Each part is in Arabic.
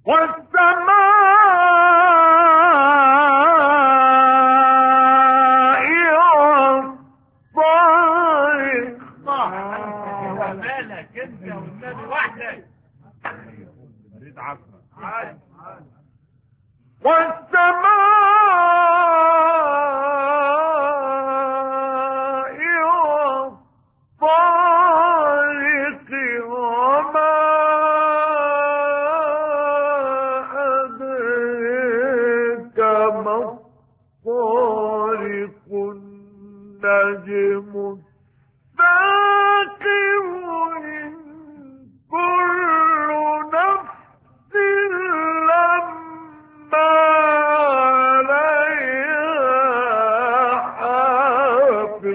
والسماء والطارق. مالك انت والنبي وحدك. والسماء والطارق وما أدريك ما الطارق النجم الثاقب إن كل نفس لما عليها حافظ.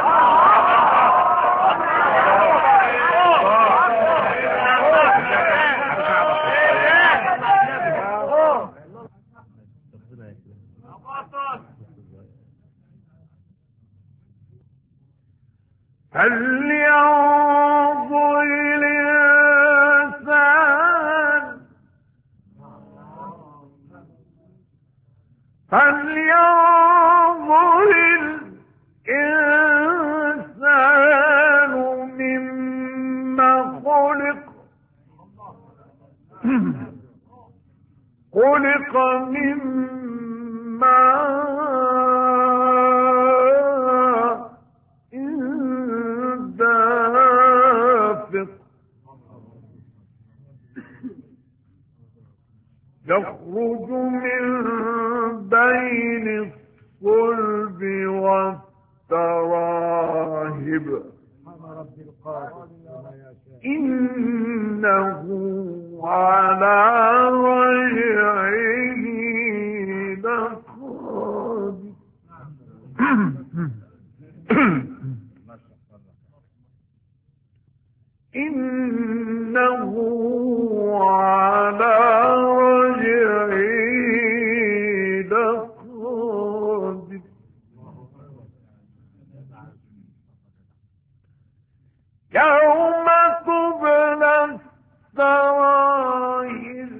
هل ينظر الإنسان مما خلق من ماء دافق يخرج من بين الصلب والتراهب إنه على رجعه لقادر. إنه على رجعه لقادر. يوم تبلى السرائر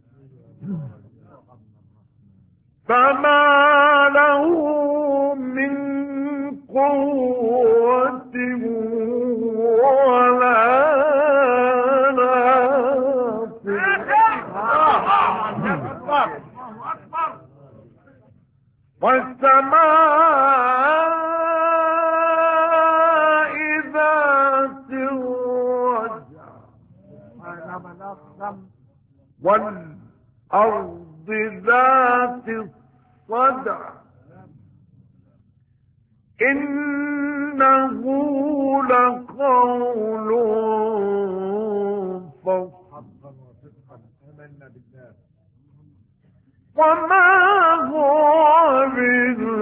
فما له من قوة ولا ناصر. والسماء ذات الرجع والأرض ذات الصدع إنه لقول فصل وما هو